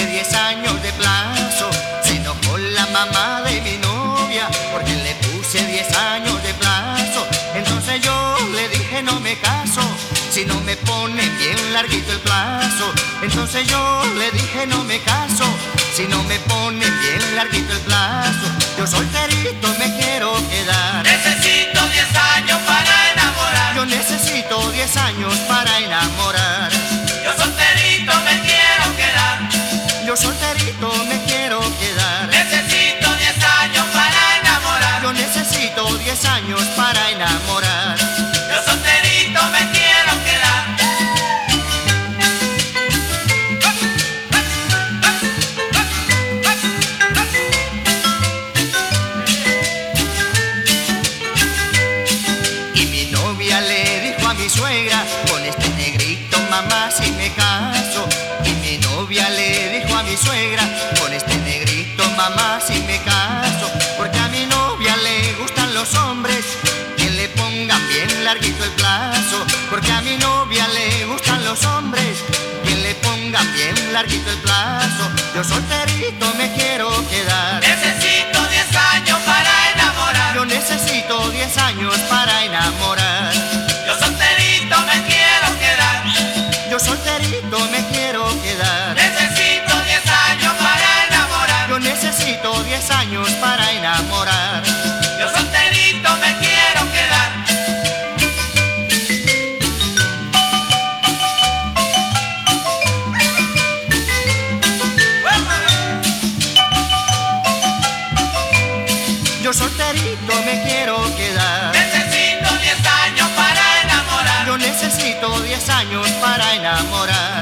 puse 10 años de plazo. Se enojó la mamá de mi novia porque le puse 10 años de plazo. Entonces yo le dije no me caso si no me ponen bien larguito el plazo. Entonces yo le dije no me caso si no me ponen bien larguito el plazo. Yo solterito me quiero quedar. Necesito 10 años para enamorar. Yo necesito 10 años para enamorar. Yo solterito me quiero quedar. Yo solterito me quiero quedar. Necesito 10 años para enamorar. Yo necesito 10 años para enamorar. Yo solterito me quiero quedar. Y mi novia le dijo a mi suegra, con este negrito mamá si me caso. Y mi novia le dijo a mi suegra, con este negrito mamá si me caso. Porque a mi novia le gustan los hombres que le pongan bien larguito el plazo. Porque a mi novia le gustan los hombres que le pongan bien larguito el plazo. Yo solterito me quiero quedar. Necesito 10 años para enamorar. Yo necesito 10 años para enamorar. Yo solterito me quiero quedar. Yo solterito me quiero quedar. Necesito 10 años para enamorar. Yo necesito 10 años para enamorar. Yo solterito me quiero quedar. Yo solterito me quiero quedar. Necesito 10 años para enamorar. Yo necesito 10 años para enamorar.